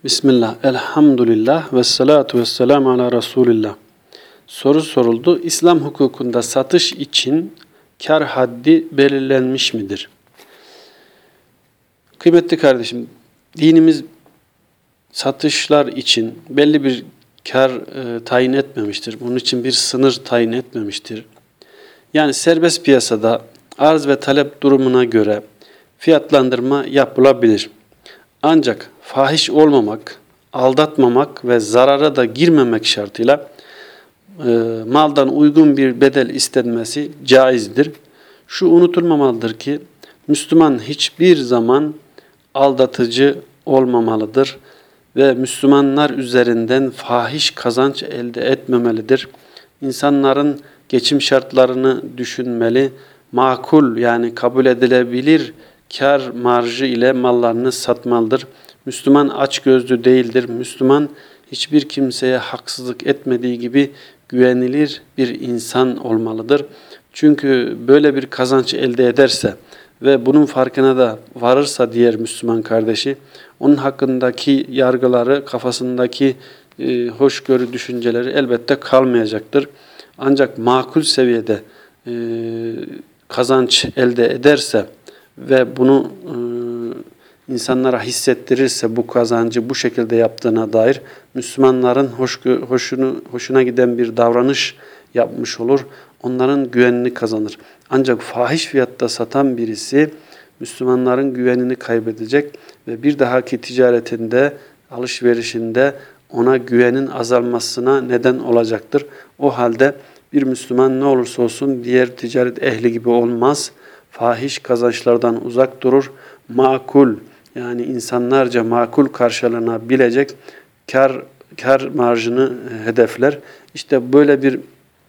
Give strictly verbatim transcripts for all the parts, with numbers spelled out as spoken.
Bismillah, elhamdülillah ve salatu ve selamu ala Resulillah. Soru soruldu. İslam hukukunda satış için kar haddi belirlenmiş midir? Kıymetli kardeşim, dinimiz satışlar için belli bir kar e, tayin etmemiştir. Bunun için bir sınır tayin etmemiştir. Yani serbest piyasada arz ve talep durumuna göre fiyatlandırma yapılabilir. Ancak fahiş olmamak, aldatmamak ve zarara da girmemek şartıyla e, maldan uygun bir bedel istenmesi caizdir. Şu unutulmamalıdır ki Müslüman hiçbir zaman aldatıcı olmamalıdır ve Müslümanlar üzerinden fahiş kazanç elde etmemelidir. İnsanların geçim şartlarını düşünmeli, makul yani kabul edilebilir kar marjı ile mallarını satmalıdır. Müslüman açgözlü değildir. Müslüman hiçbir kimseye haksızlık etmediği gibi güvenilir bir insan olmalıdır. Çünkü böyle bir kazanç elde ederse ve bunun farkına da varırsa diğer Müslüman kardeşi, onun hakkındaki yargıları, kafasındaki e, hoşgörü düşünceleri elbette kalmayacaktır. Ancak makul seviyede e, kazanç elde ederse ve bunu e, insanlara hissettirirse bu kazancı bu şekilde yaptığına dair Müslümanların hoş, hoşunu, hoşuna giden bir davranış yapmış olur. Onların güvenini kazanır. Ancak fahiş fiyatta satan birisi Müslümanların güvenini kaybedecek ve bir dahaki ticaretinde, alışverişinde ona güvenin azalmasına neden olacaktır. O halde bir Müslüman ne olursa olsun diğer ticaret ehli gibi olmaz. Fahiş kazançlardan uzak durur. Makul yani insanlarca makul karşılanabilecek kar kar marjını hedefler. İşte böyle bir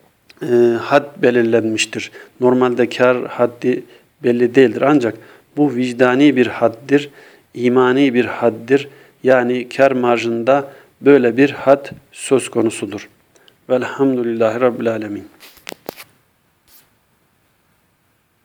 e, had belirlenmiştir. Normalde kar haddi belli değildir. Ancak bu vicdani bir haddir, imani bir haddir. Yani kar marjında böyle bir had söz konusudur. Velhamdülillahi Rabbil Alemin.